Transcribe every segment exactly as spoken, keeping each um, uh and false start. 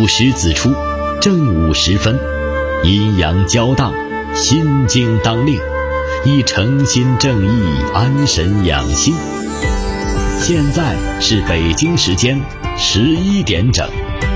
午时子出，正午时分，阴阳交荡，心经当令，以诚心正意安神养性。现在是北京时间十一点整。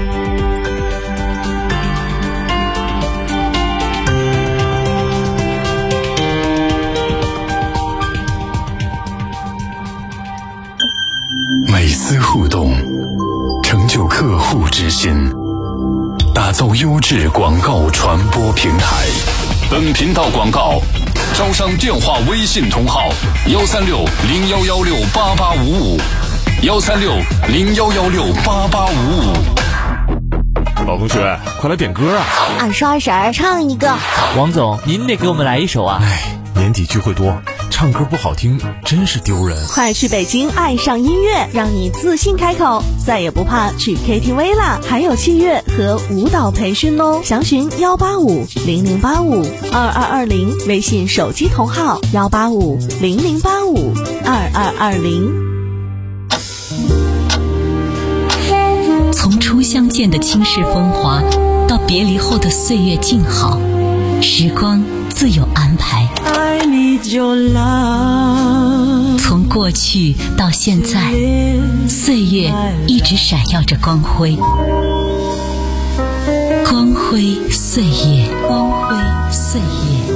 每丝互动，成就客户之心，打造优质广告传播平台。本频道广告招商电话微信同号幺三六零幺幺六八八五五幺三六零幺幺六八八五五。 老同学，快来点歌啊！ 二叔二婶唱一个。 王总，您得给我们来一首啊！ 哎，年底聚会多，唱歌不好听真是丢人。 快去北京爱上音乐，让你自信开口，再也不怕去 K T V 啦！还有器乐和舞蹈培训哦，详询幺八五零零八五二二二零，微信手机同号幺八五零零八五二二二零。 从初相见的倾世风华，到别离后的岁月静好，时光自有安排。从过去到现在，岁月一直闪耀着光辉，光辉岁月，光辉岁月。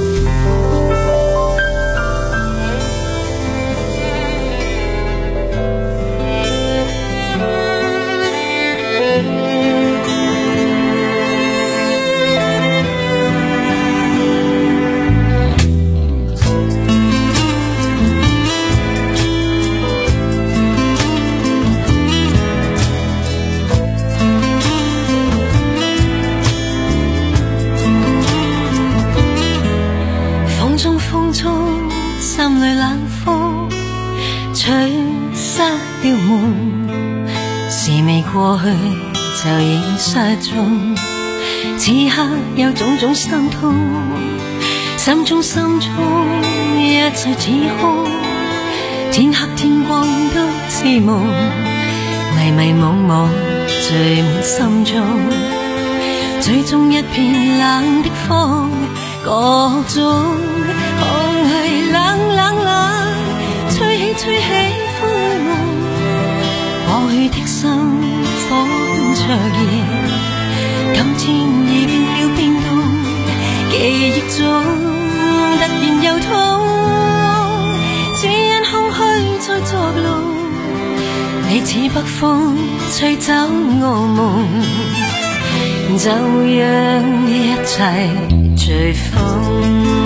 心裏冷風吹失了夢，事未過去就已失蹤，此刻有種種心痛，心中心中一切似空，天黑天光都似夢，迷迷惘惘聚滿心中，最終一片冷的風，各種空氣冷冷冷，吹起吹起風裏夢，過去的心火般灼熱，今天已變了冰凍，記憶中突然又痛，只因空虛在作弄，你似北風吹走我夢，就讓一切隨風。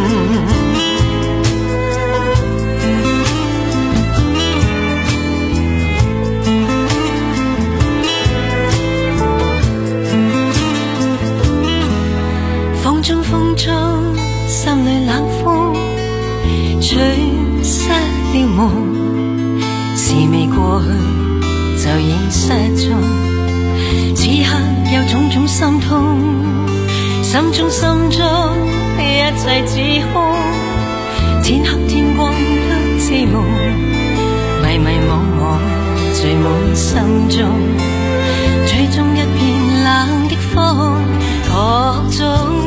風中風中，心裏冷風吹失了夢，事未過去就已失蹤，此刻有種種心痛，心中心中一切似空，天黑天光都似夢，迷迷惘惘聚滿心中，最終一片冷的風，各種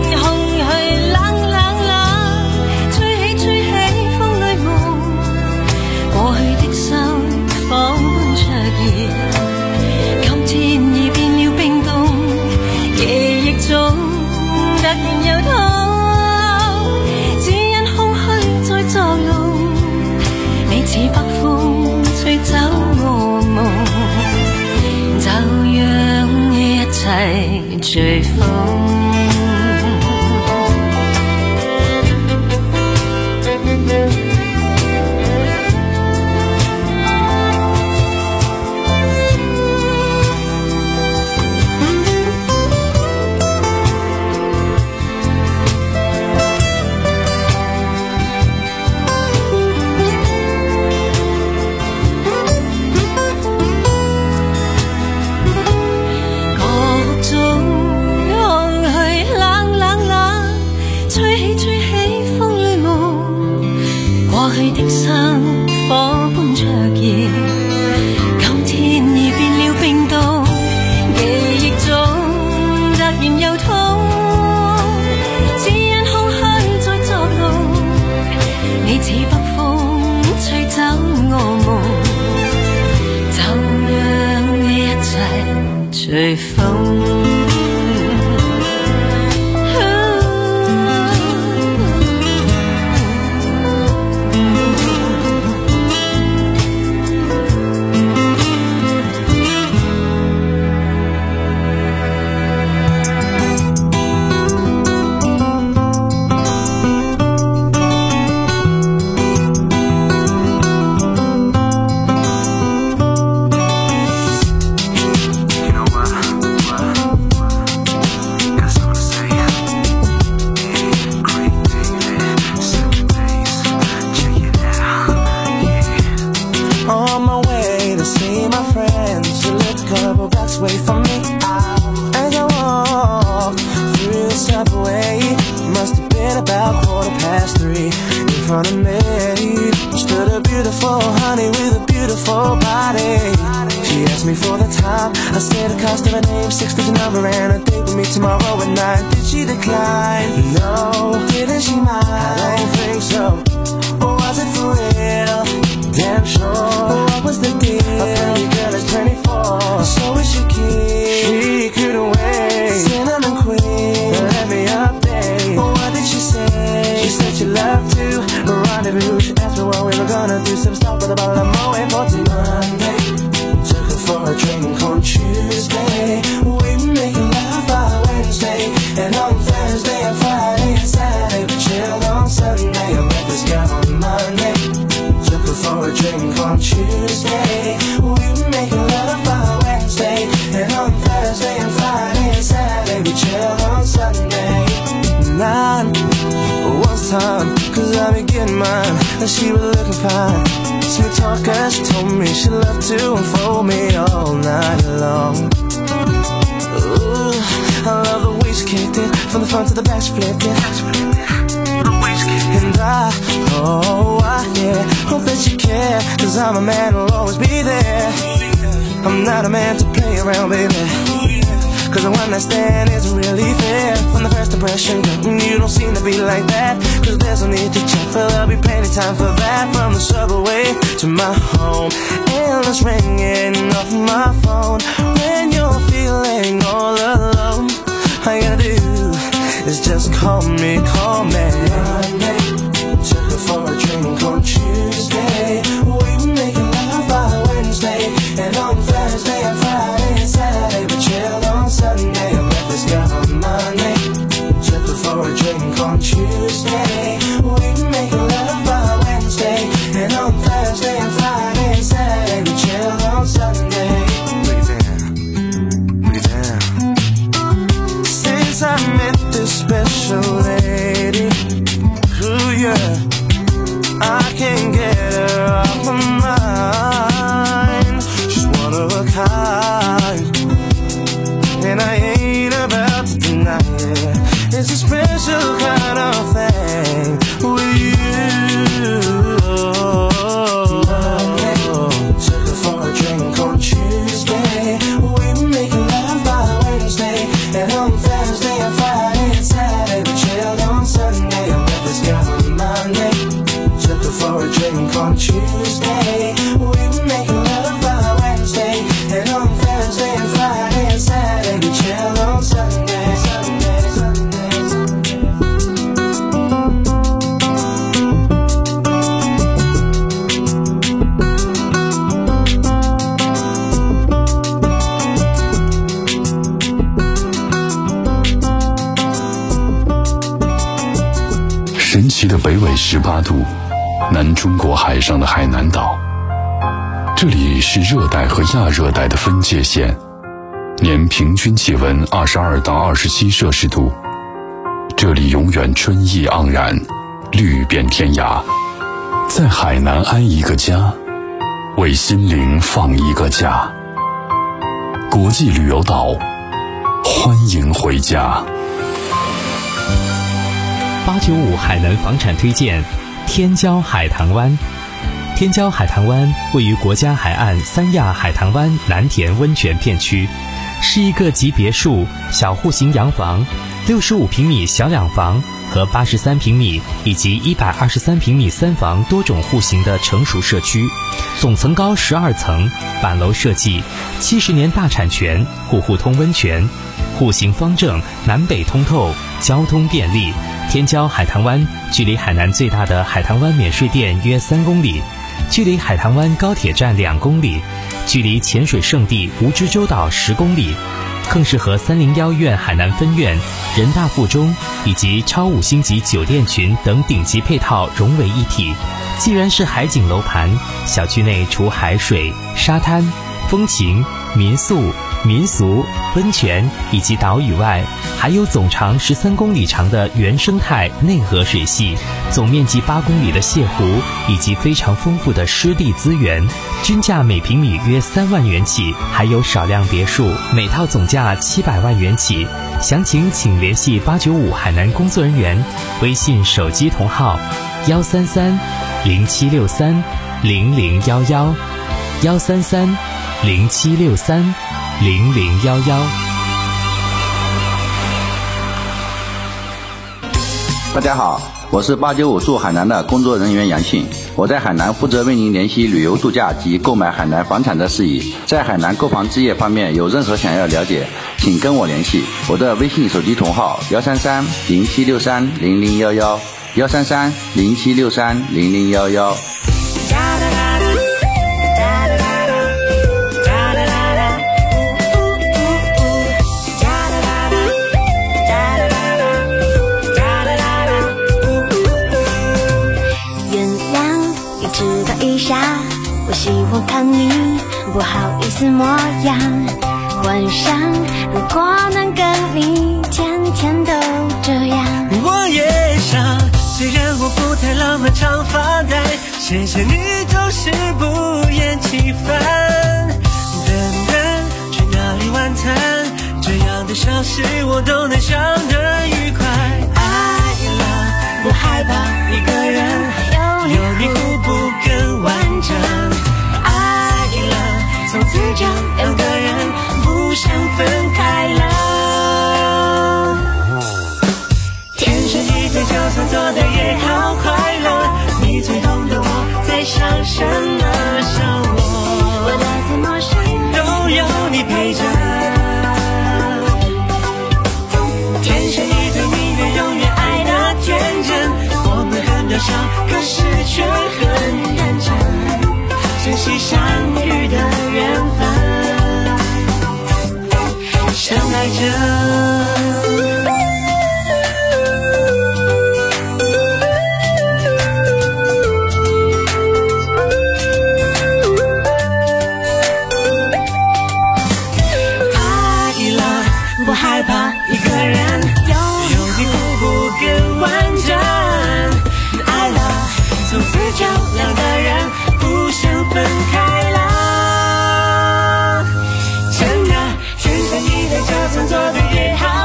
突然又痛，只因空虛在作弄，你似北風吹走我夢，就讓一切隨風。 对方。 Wait for me as I walk through the subway. Must have been about quarter past three. In front of me stood a beautiful honey with a beautiful body. She asked me for the time. I said the cost of her name, six-digit number, and a date with me tomorrow at nine. Did she decline? No. Didn't she mind? I don't think so. Or was it for real? Damn sure. What was the deal? A pretty girl is twenty-four, so is she keen? She couldn't wait. Cinnamon queen, let me update. What did she say? She said she loved to rendezvous. She asked me what we were gonna do. Some stop with a bottle of Moet for till Monday. Took her for a drink on Tuesday. We were making love by Wednesday, and on Thursday and Friday and Saturday we chilled on Sunday. I met this girl on Monday. Took her for a drink on Tuesday. We were making love by Wednesday, and on Thursday and Friday and Saturday we chilled on Sunday. Nine was time, cause I be getting mine, and she was looking fine. Sweet talker, she told me she loved to unfold me all night long. Ooh, I love the way she kicked it, from the front to the back she flipped it. And I, oh I, yeah, hope that you care, cause I'm a man who'll always be there. I'm not a man to play around, baby, cause the one night stand isn't really fair. From the first impression, you don't seem to be like that, cause there's no need to check, for there'll be plenty time for that. From the subway to my home, endless ringing off my phone. When you're feeling all alone, all you gotta do is just call me, call me. Monday, took her for a drink on Tuesday. We were making love by Wednesday, and on Thursday and Friday and Saturday we chilled on Sunday. I met this girl on Monday. Took her for a drink on Tuesday. We were making love by Wednesday, and on Thursday and Friday and Saturday we chilled on Sunday. Breathe in, breathe in. Since I met this special lady, ooh yeah, I can't get her off my mind. She's one of a kind, and I ain't about to deny it. It's a special kind of thing with you. Took her for a drink on Tuesday. We were making love by Wednesday, and on Thursday and Friday and Saturday we chilled on Sunday. I met this girl on Monday. Took her for a drink on Tuesday. We were making love by Wednesday, and on Thursday and Friday and Saturday we chilled on Sunday. Sunday, Sunday. 神奇的北纬十八度，南中国海上的海南岛，这里是热带和亚热带的分界线，年平均气温二十二到二十七摄氏度。这里永远春意盎然，绿遍天涯。在海南安一个家，为心灵放一个假。国际旅游岛，欢迎回家。 八九五海南房产推荐天骄海棠湾。天骄海棠湾位于国家海岸三亚海棠湾南田温泉片区， 是一个集别墅、小户型洋房、六十五平米小两房和八十三平米以及一百二十三平米三房多种户型的成熟社区，总层高十二层，板楼设计，七十年大产权，户户通温泉，户型方正，南北通透，交通便利。天骄海棠湾距离海南最大的海棠湾免税店约三公里，距离海棠湾高铁站两公里，距离潜水圣地蜈支洲岛十公里，更是和三零幺院海南分院、人大附中以及超五星级酒店群等顶级配套融为一体。既然是海景楼盘，小区内除海水、沙滩、风情、民宿、民俗、温泉以及岛屿外，还有总长十三公里长的原生态内河水系，总面积八公里的泻湖，以及非常丰富的湿地资源，均价每平米约三万元起，还有少量别墅，每套总价七百万元起。详情请联系八九五海南工作人员，微信手机同号幺三三零七六三零零幺幺幺三三零七六三零零幺幺。 大家好，我是八九五驻海南的工作人员杨信，我在海南负责为您联系旅游度假及购买海南房产的事宜。在海南购房置业方面有任何想要了解，请跟我联系，我的微信手机同号幺三三零七六三零零幺幺幺三三零七六三零零幺幺。 我喜欢看你不好意思模样，幻想如果能跟你天天都这样。 我也想，虽然我不太浪漫常发呆，谢谢你总是不厌其烦。等等，去哪里晚餐？这样的小事我都能想得愉快。爱了，不害怕一个人，有你互补更完整。从此就两个人不想分开了，天生一对就算做的也好快乐，你最懂得我在想什么，想我我在怎么想都有你陪着，天生一对你愿永远爱的天真，我们很渺小可是却很认真，珍惜相遇的缘分，相爱着。爱了，不害怕一个人，有你互补更完整。爱了，从此就两个人不想分开了，真的，天生一对就算做的越好。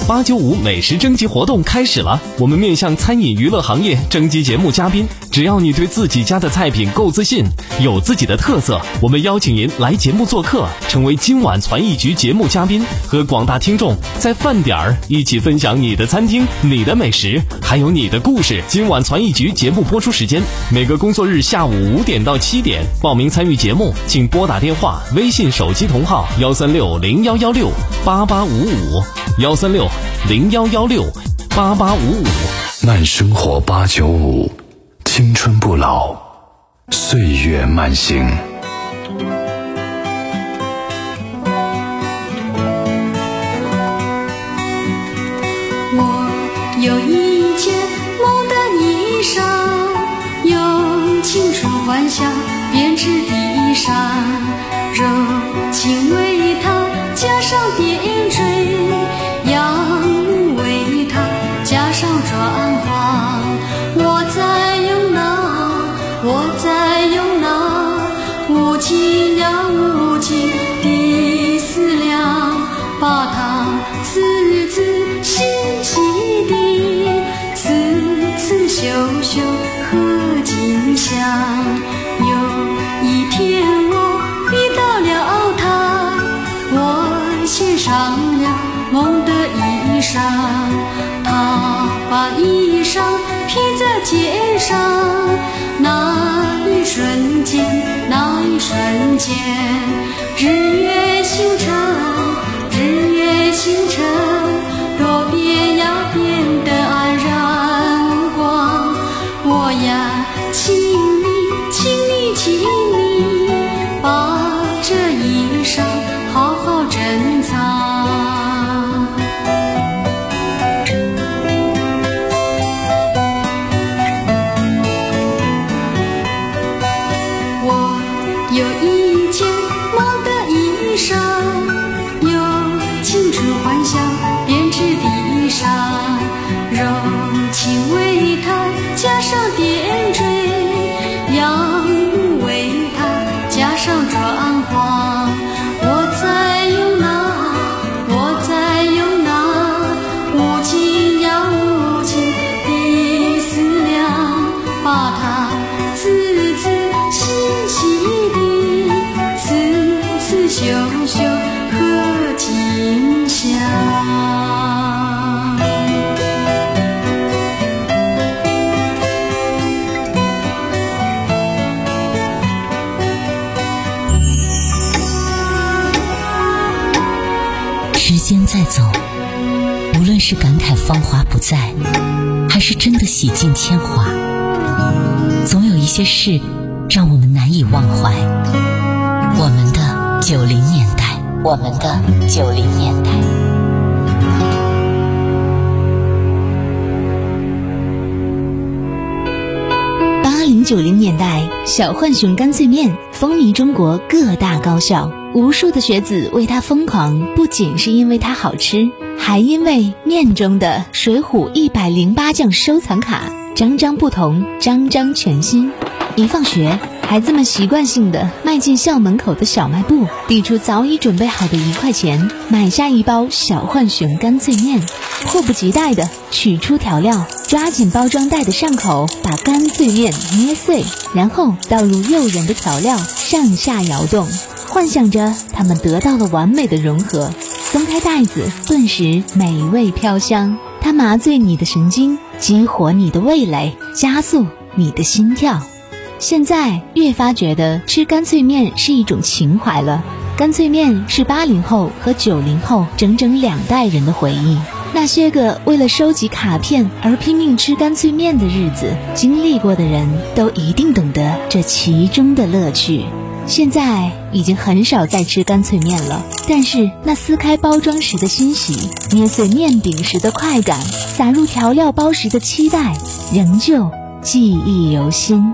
八九五美食征集活动开始了，我们面向餐饮娱乐行业征集节目嘉宾，只要你对自己家的菜品够自信，有自己的特色，我们邀请您来节目做客，成为今晚传艺局节目嘉宾，和广大听众在饭点儿一起分享你的餐厅、你的美食，还有你的故事。今晚传艺局节目播出时间每个工作日下午五点到七点，报名参与节目请拨打电话、微信手机同号幺三六零幺幺六八八五五幺三六零幺幺六八八五五。 慢生活八九五，青春不老，岁月慢行。 我有一件梦的衣裳，用青春幻想编织地上，柔情为它加上点缀，阳光为它加上转化。我在用那，我在用那无尽呀无尽的思量，把它字字细细地，次次修修和景象。有一天我遇到了他，我献上了梦的衣裳，他把衣裳披在肩上，那一瞬间，那一瞬间，日月星辰，日月星辰，若变呀变得黯然无光，我呀请你，请你，请你把这衣裳好好珍藏。我有一件梦的衣裳，有青春幻想编织地上，柔情为它加上点缀，阳光为它加上转化。我在用那，我在用那无尽呀无尽的思量，把它字字细细地，次次修修和景象。 时间在走，无论是感慨芳华不再，还是真的洗尽铅华，总有一些事让我们难以忘怀。我们的九零年代，我们的九零年代。 八零九零年代，小浣熊干脆面风靡中国各大高校，无数的学子为它疯狂，不仅是因为它好吃，还因为面中的水浒一百零八将收藏卡，张张不同，张张全新。一放学，孩子们习惯性地迈进校门口的小卖部，递出早已准备好的一块钱，买下一包小浣熊干脆面，迫不及待地取出调料，抓紧包装袋的上口，把干脆面捏碎，然后倒入诱人的调料，上下摇动，幻想着它们得到了完美的融合。松开袋子，顿时美味飘香，它麻醉你的神经，激活你的味蕾，加速你的心跳。现在越发觉得吃干脆面是一种情怀了。干脆面是八零后和九零后整整两代人的回忆。那些个为了收集卡片而拼命吃干脆面的日子，经历过的人都一定懂得这其中的乐趣。现在已经很少再吃干脆面了，但是那撕开包装时的欣喜，捏碎面饼时的快感，撒入调料包时的期待，仍旧记忆犹新。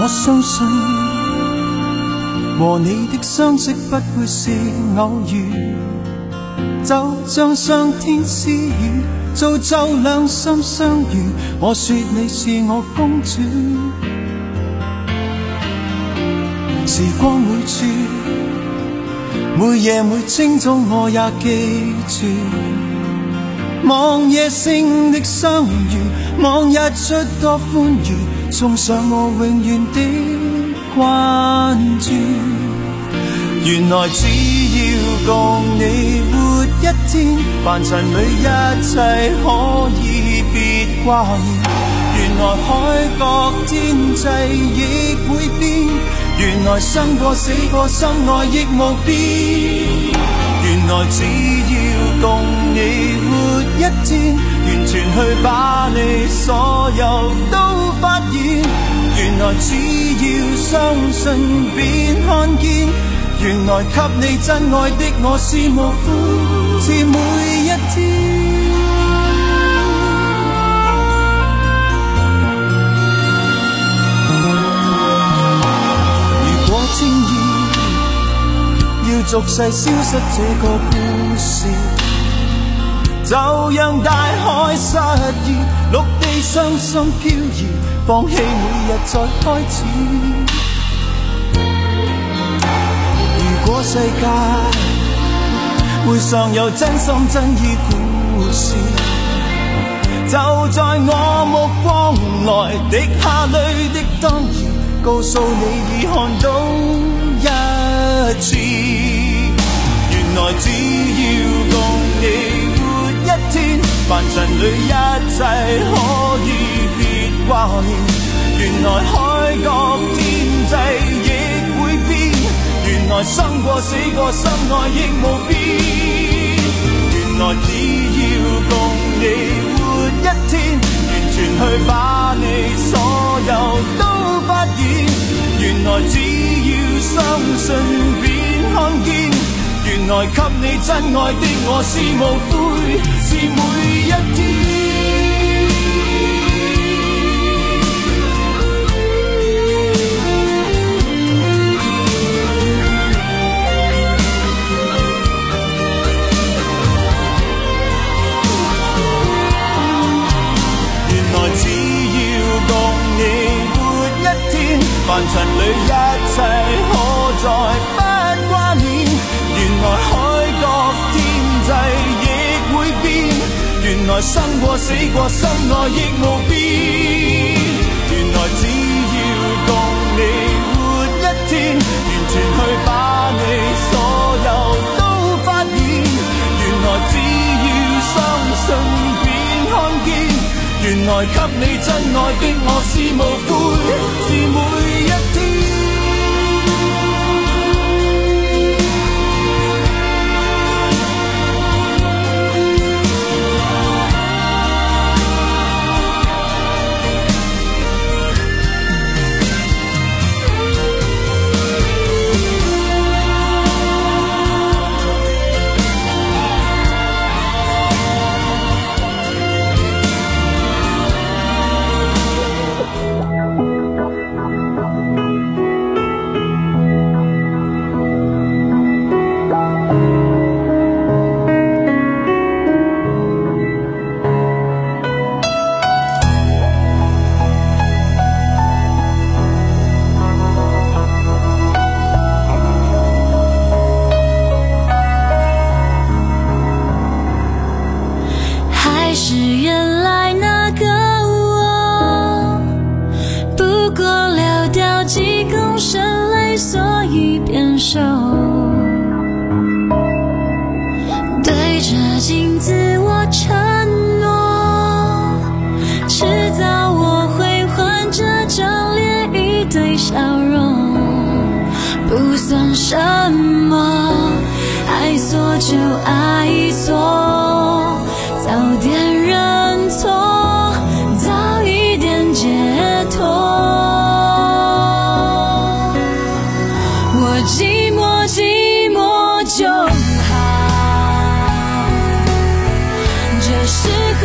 我相信和你的相識不會是偶遇，就像上天賜予，造就兩心相遇。我說你是我公主，時光每處，每夜每清早我也記住，望夜星的相遇，望日出多歡愉，送上我永遠的關注。原來只要共你活一天，凡塵裏一切可以別掛念。原來海角天際亦會變，原來生過死過心愛亦無邊。原來只要共你活一天，完全去把你所有都發現。原來只要相信便看見，原來給你真愛的我是無悔，是每一天。如果天意要俗世消失這個故事，就讓大海失意，陸地傷心飄移，放棄每日再開始。如果世界會尚有真心真意故事，就在我目光內滴下淚的當兒，告訴你已看到一次。原來只要共你活一天，凡塵裏一切可以別掛念。原來海角天際亦會變，原來生過死過心愛亦無邊。原來只要共你活一天，完全去把你所有都發現。原來只要相信便看見，原來給你真愛的我是無悔，是每一天。凡塵裏一切可再不掛念，原來海角天際亦會變，原來生過死過心愛亦無邊。原來只要共你活一天，完全去把你所有都發現。原來只要相信便看見，原來給你真愛的我是無悔，是每一天。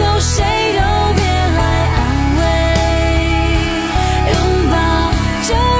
谁都别来安慰，拥抱就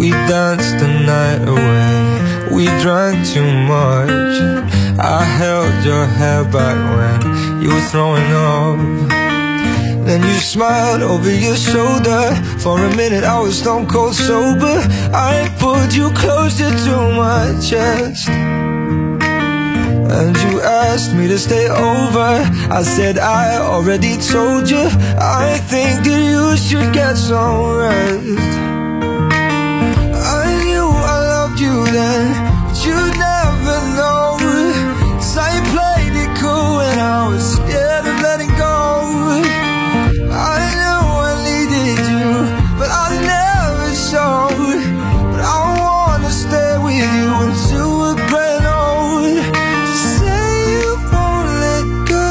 We danced the night away, we drank too much. I held your hair back when you were throwing up. Then you smiled over your shoulder. For a minute I was stone cold sober. I pulled you closer to my chest, and you asked me to stay over. I said I already told you, I think that you should get some rest. I knew I loved you then, but you'd never know. 'Cause I played it cool when I was scared of letting go. I knew I needed you, but I never showed. But I wanna stay with you until we're growing old. Just say you won't let go.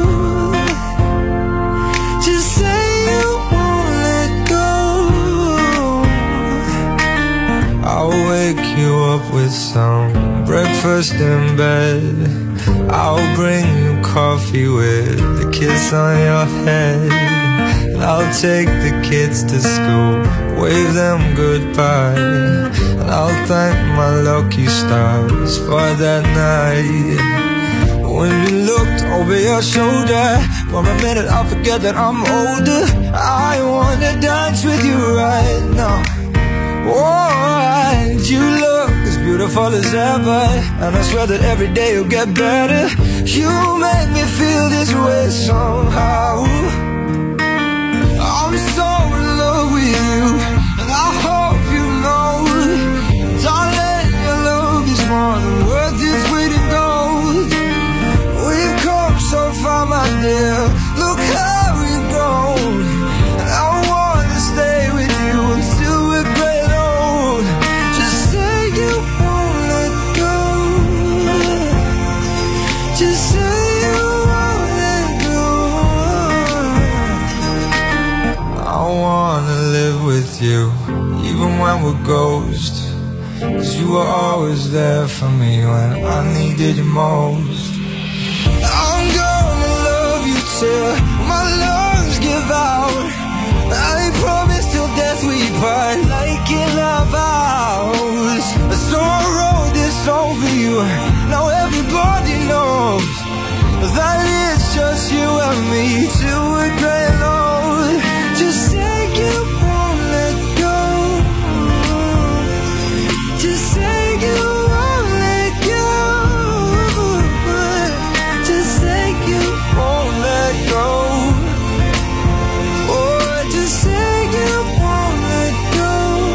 Just say you won't let go. I'll wake you up with some breakfast in bed. I'll bring you coffee with a kiss on your head. And I'll take the kids to school, wave them goodbye. And I'll thank my lucky stars for that night. When you looked over your shoulder, for a minute I forget that I'm older. I wanna dance with you right now. Oh, and you look as beautiful as ever, and I swear that every day you'll get better. You make me feel this way somehow. I'm so in love with you, and I hope you know, darling, your love is more than worth its weight in gold. We've come so far, my dear, look how we've grown. And I wanna stay with you until we're great old. Just say you won't let go. Just say you won't let go. I wanna live with you, even when we're ghosts. 'Cause you were always there for me when I needed you most. I'm gonna love you till my lungs give out. I promise till death we part, like in our vows. So I wrote this song for you, now everybody knows that it's just you and me till we're growing old. Just say you won't let go. Just say you won't let go. Just say you won't let go. Oh, just say you won't let go.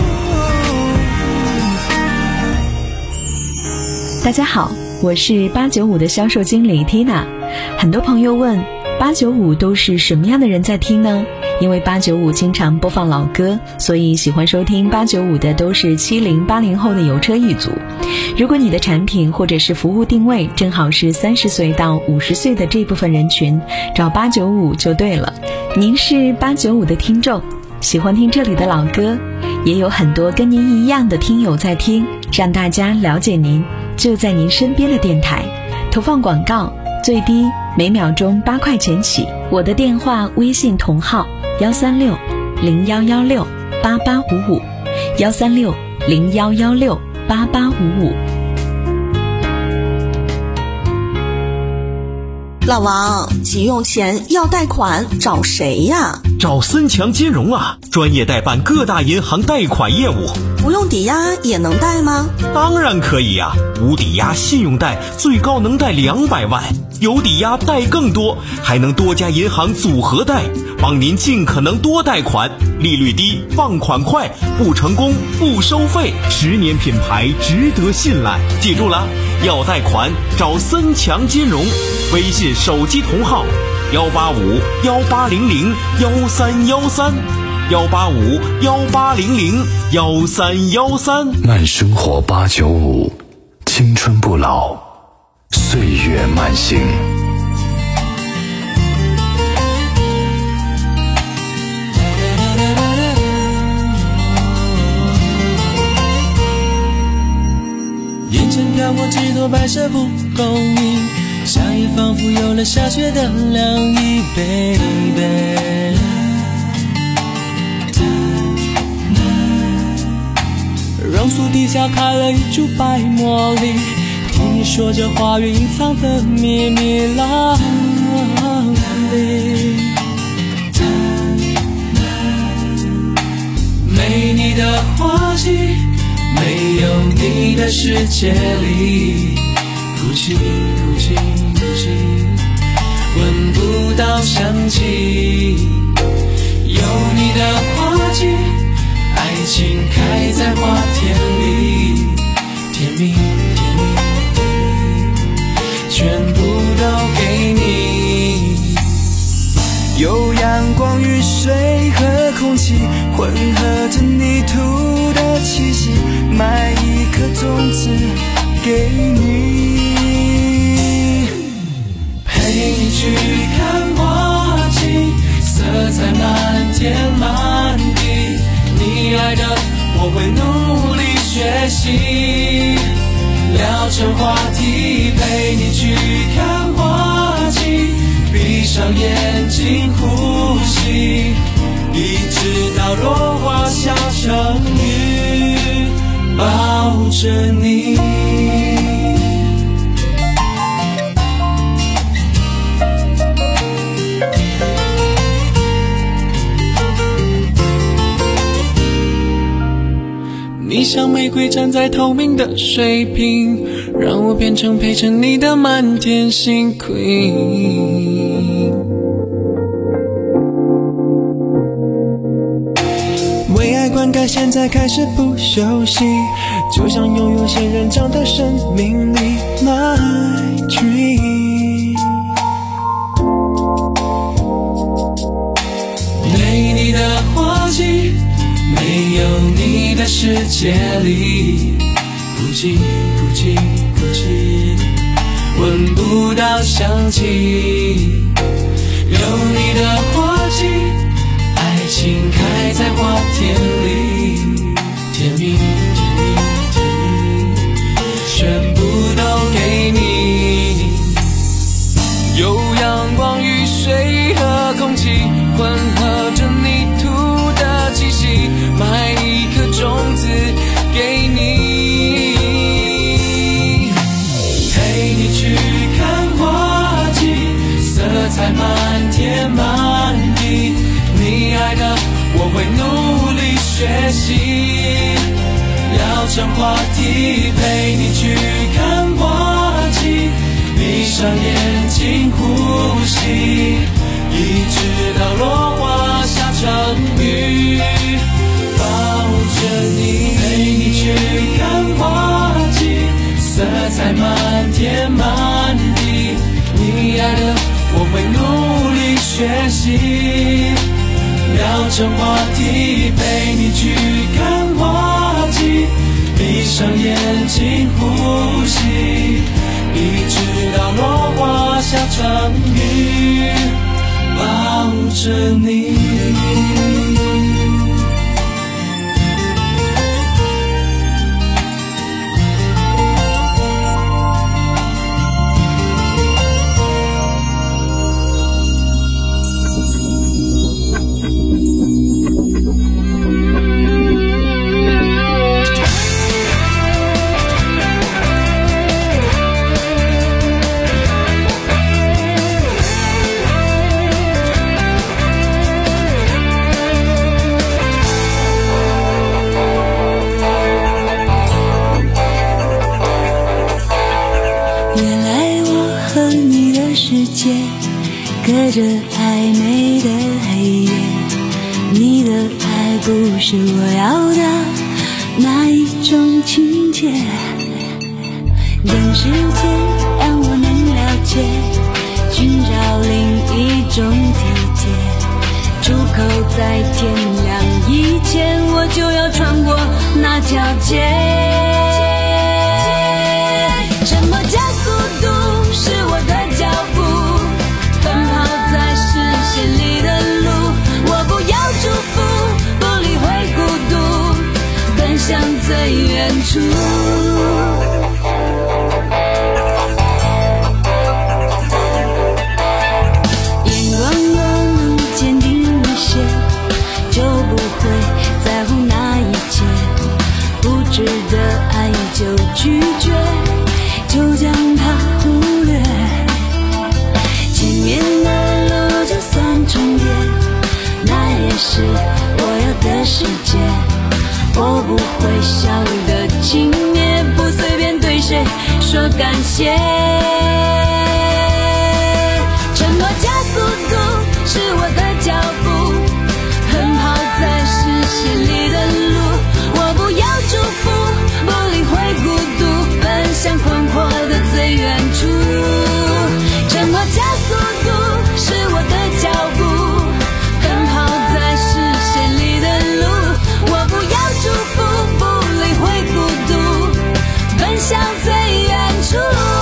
大家好，我是八九五的销售经理 Tina。很多朋友问，八九五都是什么样的人在听呢？因为八九五经常播放老歌，所以喜欢收听八九五的都是七零八零后的油车一族。如果你的产品或者是服务定位正好是三十岁到五十岁的这部分人群，找八九五就对了。您是八九五的听众，喜欢听这里的老歌，也有很多跟您一样的听友在听，让大家了解您，就在您身边的电台。投放广告最低每秒钟八块钱起。我的电话微信同号幺三六零幺幺六八八五五，幺三六零幺幺六八八五五。 老王，急用钱要贷款找谁呀？ 找森强金融啊，专业代办各大银行贷款业务。 不用抵押也能贷吗？ 当然可以呀、啊，无抵押信用贷最高能贷两百万，有抵押贷更多，还能多家银行组合贷，帮您尽可能多贷款，利率低，放款快，不成功不收费，十年品牌值得信赖。记住了，要贷款找森强金融，微信手机同号幺八五幺八零零幺三幺三。幺八五幺八零零幺三幺三， 慢生活八九五，青春不老，岁月慢行。 眼前飘过几朵白色蒲公英，夏夜仿佛有了下雪的凉意 ，baby。 榕树底下开了一株白茉莉，听你说着花园隐藏的秘密啦哩。没你的花季，没有你的世界里，哭泣哭泣哭泣，闻不到香气。有你的花季，爱情开在花田里，甜蜜甜蜜甜蜜，全部都给你。 有阳光雨水和空气混合着泥土的气息，埋一颗种子给你， 陪你去看花季，色彩满天满地，你爱的我会努力学习，聊成话题，陪你去看花季，闭上眼睛呼吸，一直到落花下成雨，抱着你。你像玫瑰站在透明的水瓶，让我变成陪衬你的满天星 Queen。 为爱灌溉，现在开始不休息，就像拥有仙人掌的生命力 My dream。 没你的花季，没有你的世界里，哭泣哭泣哭泣，闻不到香气。有你的花季，爱情开在花田里，甜蜜甜蜜甜蜜，全部都给你。有阳光雨水和空气混合着泥土的气息，埋一颗种子给你，陪你去看花季，色彩满天满地，你爱的我会努力学习，聊成话题，陪你去看花季，闭上眼睛呼吸，一直到落花下成雨，抱着你，陪你去看花季，色彩满天满地，你爱的我会努力学习，聊成话题，陪你去看花季，闭上眼睛呼吸，一直到落花下成雨，抱着你。 隔着暧昧的黑夜，你的爱不是我要的那一种情节，等时间让我能了解，寻找另一种体贴，出口在天亮以前，我就要穿过那条街。什么加速度是我的脚步，奔跑在视线里的路，我不要祝福，不理会孤独，奔向最远处。眼光若能坚定一些，就不会在乎那一切，不追实的爱就拒绝，就将它忽略。前面的路就算终点，那也是我要的世界。我不会笑的轻蔑，不随便对谁说感谢。沉默加速度是我的脚步，奔跑在视线里的路。我不要祝福，不理会孤独，奔向宽阔的最远处。沉默加速度是我的脚步，奔跑在视线里的路。我不要祝福，不理会孤独，奔向最远处。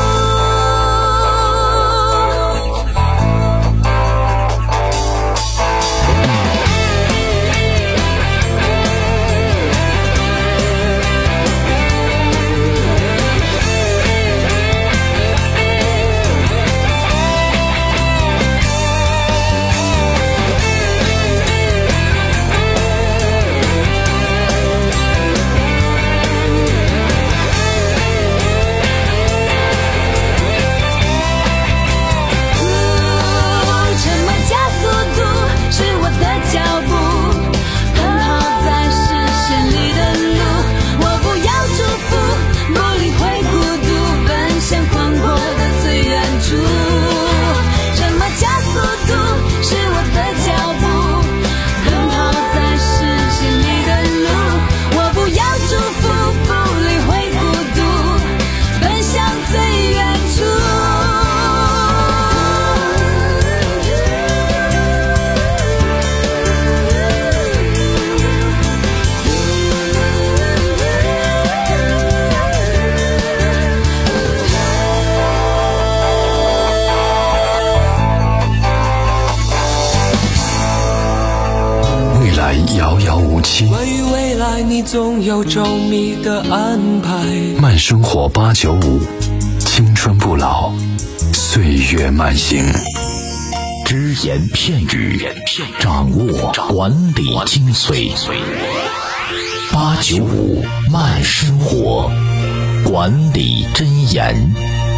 遥遥无期， 关于未来你总有周密的安排。 慢生活八九五，青春不老，岁月慢行。 只言片语，掌握管理精髓。八九五慢生活，管理真言。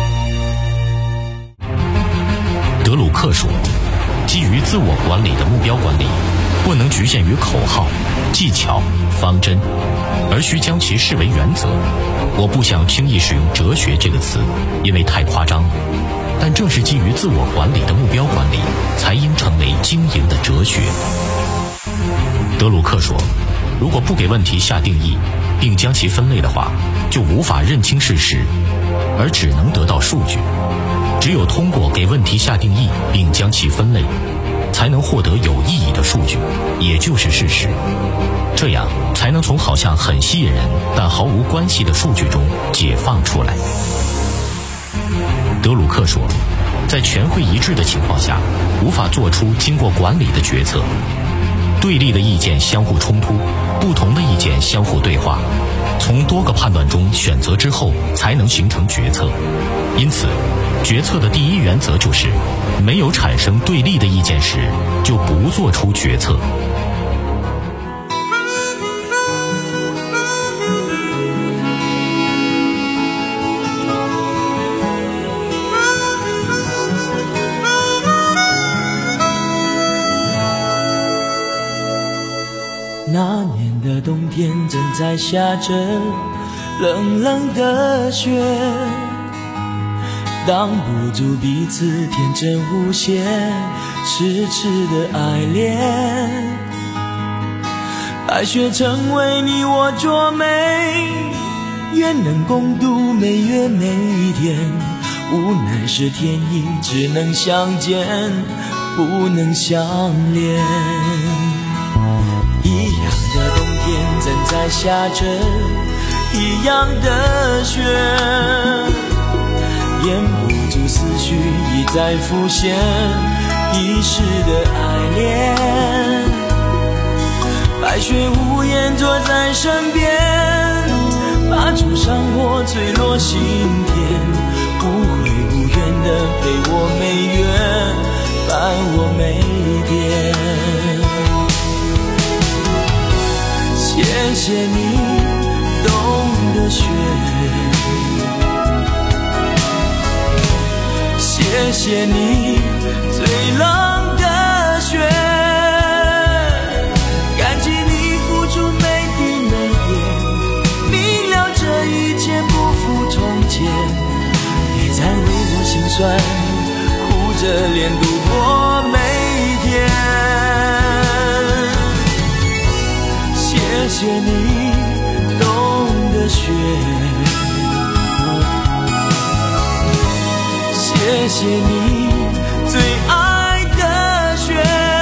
德鲁克说，基于自我管理的目标管理不能局限于口号、技巧、方针，而需将其视为原则。我不想轻易使用哲学这个词，因为太夸张了，但正是基于自我管理的目标管理才应成为经营的哲学。德鲁克说，如果不给问题下定义并将其分类的话，就无法认清事实，而只能得到数据。只有通过给问题下定义并将其分类，才能获得有意义的数据，也就是事实。这样才能从好像很吸引人但毫无关系的数据中解放出来。德鲁克说，在全会一致的情况下，无法做出经过管理的决策。对立的意见相互冲突，不同的意见相互对话，从多个判断中选择之后，才能形成决策。因此，决策的第一原则就是，没有产生对立的意见时，就不做出决策。 那年的冬天正在下着冷冷的雪，挡不住彼此天真无邪痴痴的爱恋。白雪成为你我卓美，愿能共度每月每一天。无奈是天意，只能相见不能相恋。一样的冬天正在下着一样的雪，掩不住思绪已在浮现遗失的爱恋。白雪无言坐在身边，把灼伤我坠落心田，无悔无怨的陪我每月，伴我每天。谢谢你懂得学。谢谢你最冷的雪，感激你付出每滴每点，明了这一切不负从前，也在为我心酸，苦着脸度过每一天。谢谢你懂得学，谢谢你最爱的雪，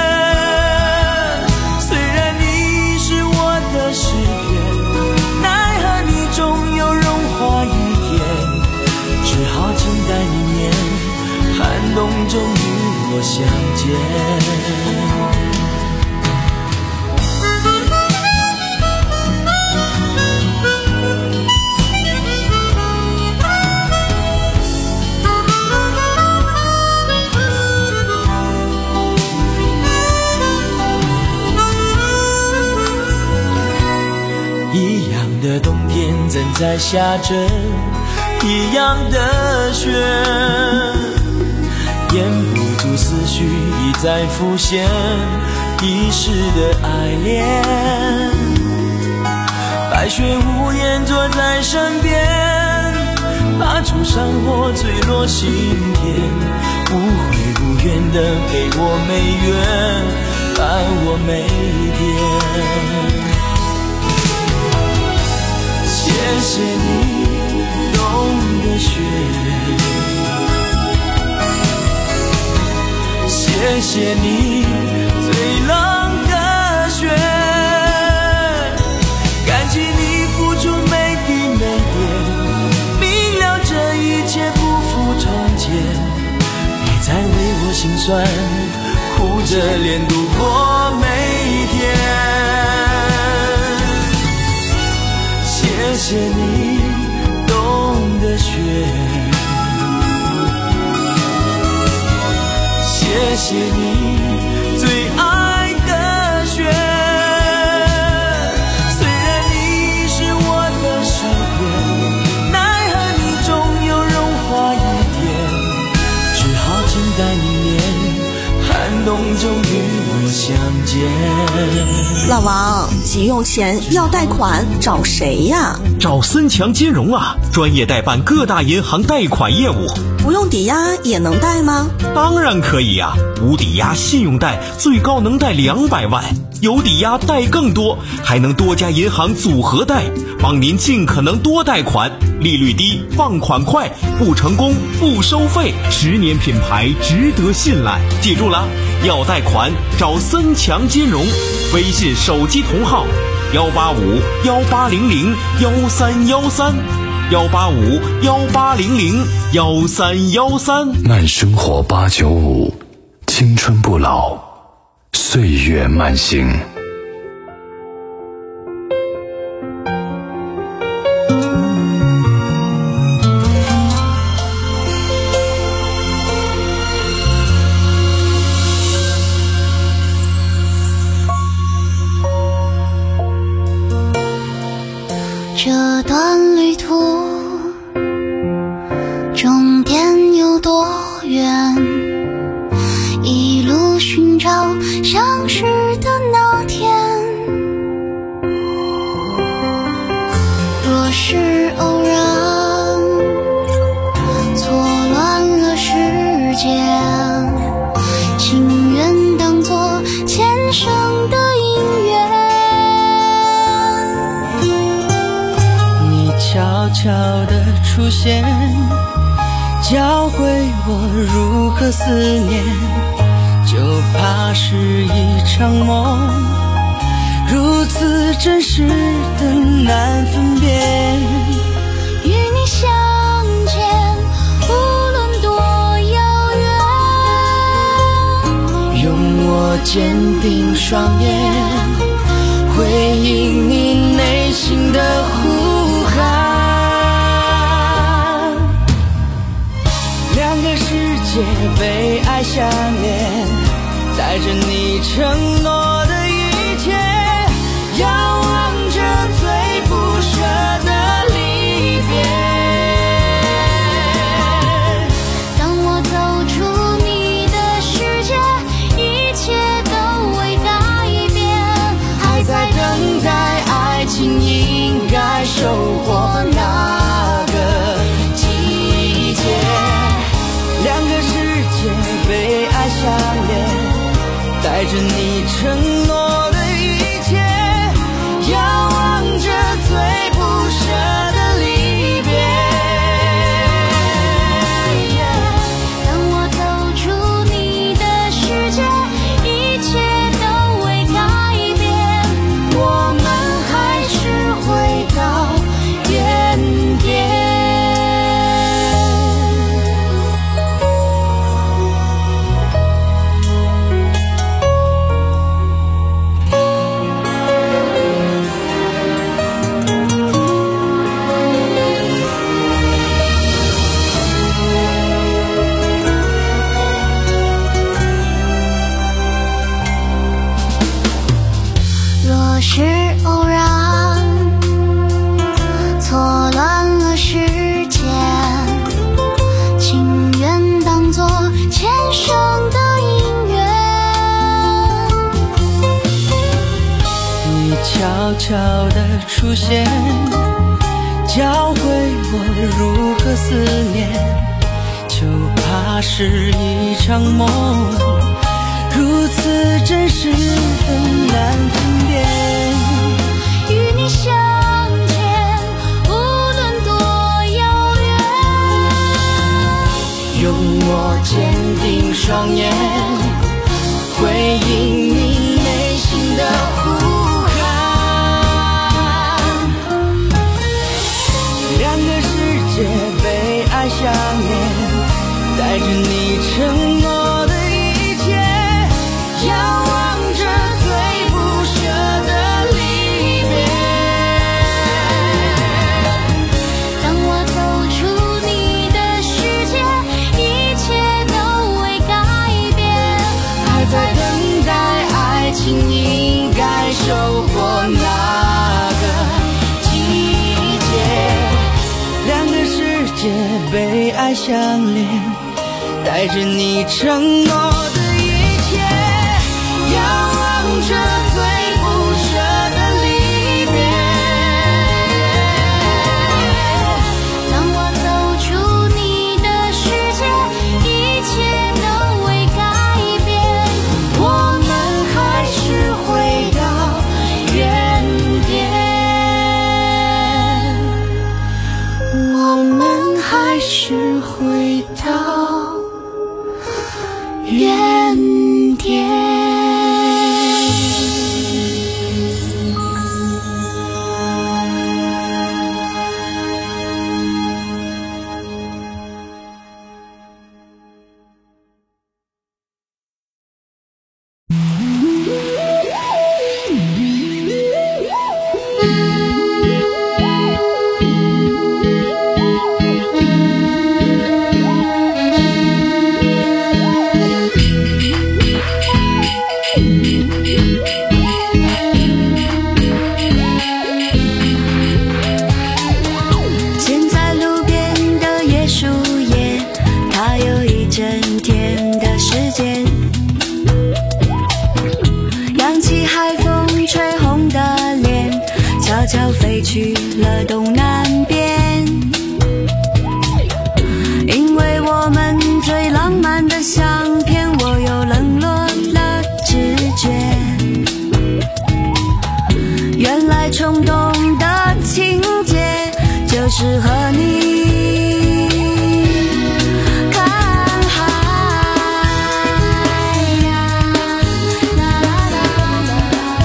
虽然你是我的诗篇，奈何你终有融化一天，只好静待明年，寒冬中与我相见。一样的冬天正在下着一样的雪，掩不住思绪一再浮现遗失的爱恋。白雪无言坐在身边，怕出山火坠落心田，无悔无怨的陪我每月，伴我每天。谢谢你懂得学，谢谢你最冷的雪，感激你付出每滴每点，明了这一切不负从前，也在为我心酸，苦着脸度过每一天。谢谢你懂得学，谢谢你最爱的雪，虽然你是我的诗篇，奈何你终有融化一天，只好静待明年，寒冬中与我相见。 老王，急用钱要贷款找谁呀？ 找森强金融啊，专业代办各大银行贷款业务。 不用抵押也能贷吗？ 当然可以呀、啊，无抵押信用贷最高能贷两百万，有抵押贷更多，还能多家银行组合贷，帮您尽可能多贷款，利率低，放款快，不成功不收费，十年品牌值得信赖。记住了，要贷款找森强金融，微信手机同号幺八五幺八零零幺三幺三。幺八五幺八零零幺三幺三， 慢生活八九五，青春不老，岁月慢行。 这段旅途终点有多远？一路寻找相识的那天。若是偶然错乱了时间，情愿当作前生的姻缘。 悄悄地出现，教会我如何思念，就怕是一场梦，如此真实的难分辨。 与你相见，无论多遥远， 用我坚定双眼，回应你内心的呼喊。两个世界被爱相连，带着你承诺的一切，遥望着最不舍悄悄地出现，教会我如何思念，就怕是一场梦，如此真实很难分辨。 与你相见，无论多遥远， 用我坚定双眼，回应你内心的呼喊。两个世界被爱相连，带着你承诺的一切，遥望着最不舍的离别。 当我走出你的世界，一切都会改变。 还在等待爱情应该收获那个季节。两个世界被爱相连，带着你承诺的一切，遥望着最不舍的离别。 当我走出你的世界，一切都会改变。 我们还是回到原点，我们还是回到原点。 现在路边的椰树叶，它有一整天的时间，扬起海风吹红的脸，悄悄飞去了东南边。因为我们最浪漫的相片，我又冷落了直觉。原来冲动的情节就是和你看海呀，啦啦啦啦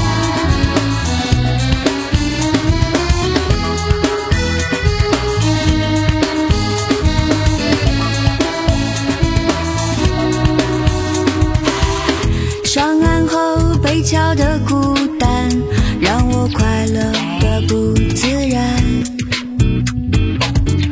上岸后被敲的孤单，让我快乐的不自然。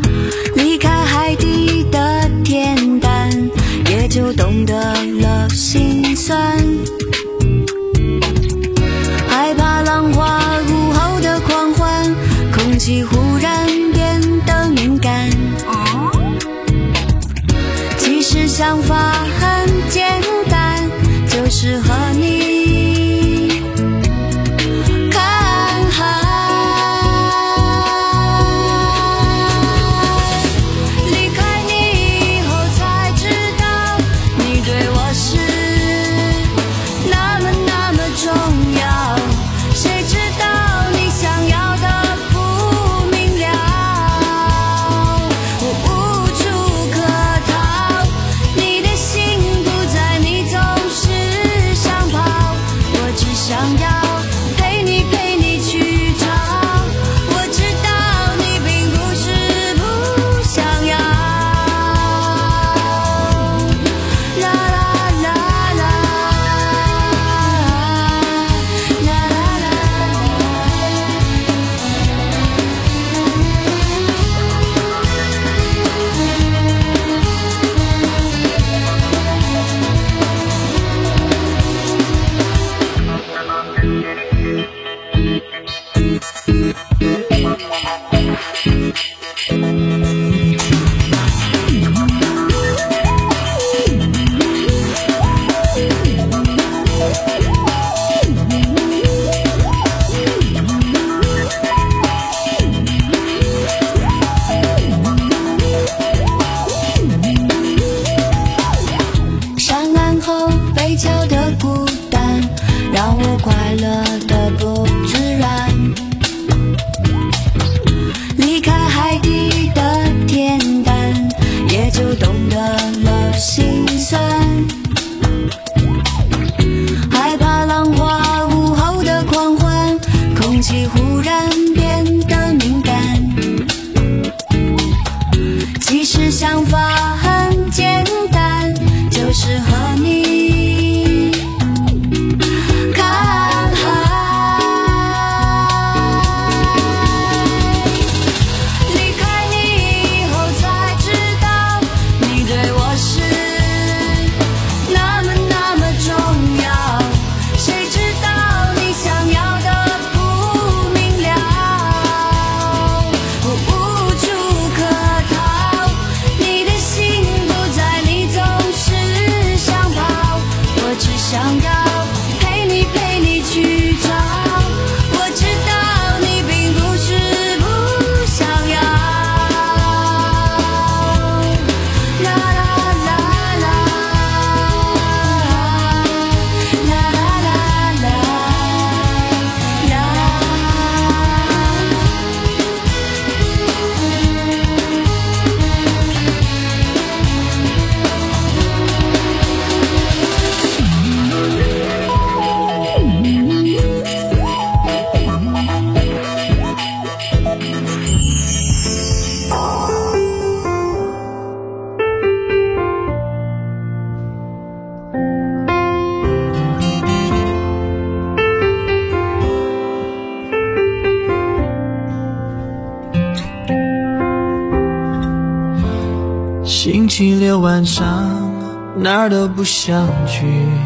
星期六晚上哪儿都不想去，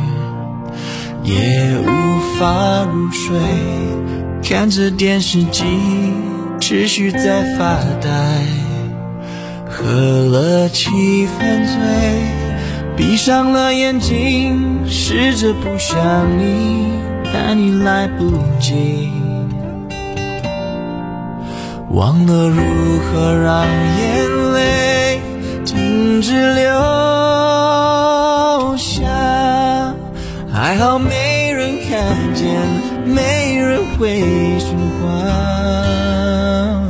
也无法入睡，看着电视机持续在发呆，喝了七分醉，闭上了眼睛，试着不想你，但你来不及，忘了如何让眼泪停止流下，还好没人看见，没人会说话。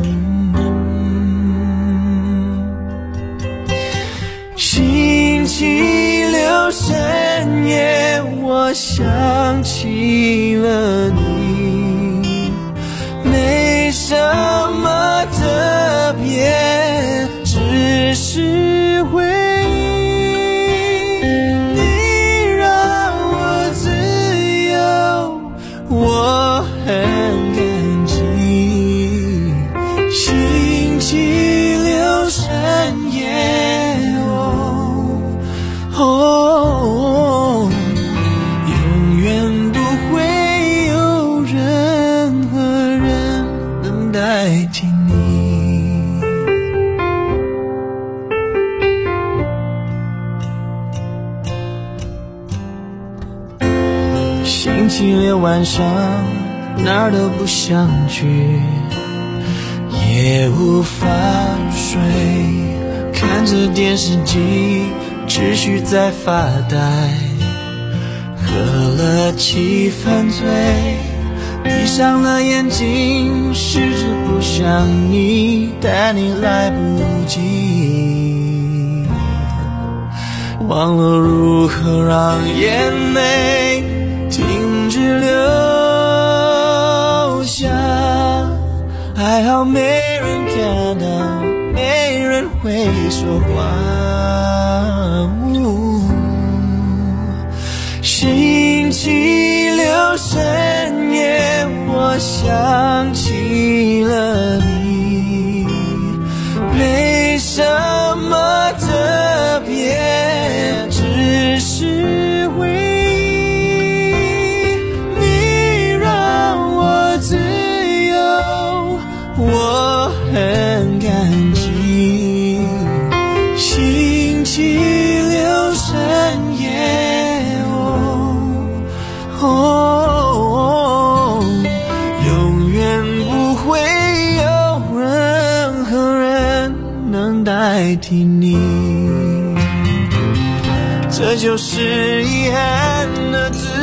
星期六深夜，我想起了你，没什么特别，只是回忆，你让我自由，我很感激。星期六深夜，哦哦，永远不会有任何人能代替你。星期六晚上哪儿都不想去，也无法入睡，看着电视机持续在发呆，喝了七分醉，闭上了眼睛，试着不想你，但你来不及，忘了如何让眼泪停止流下，还好没人看到，没人会说话。星期六深夜，我想起了你，没什么特别，只是回忆，你让我自由，我很感激。星期六深夜，哦哦，永远不会有任何人能代替你，这就是遗憾的自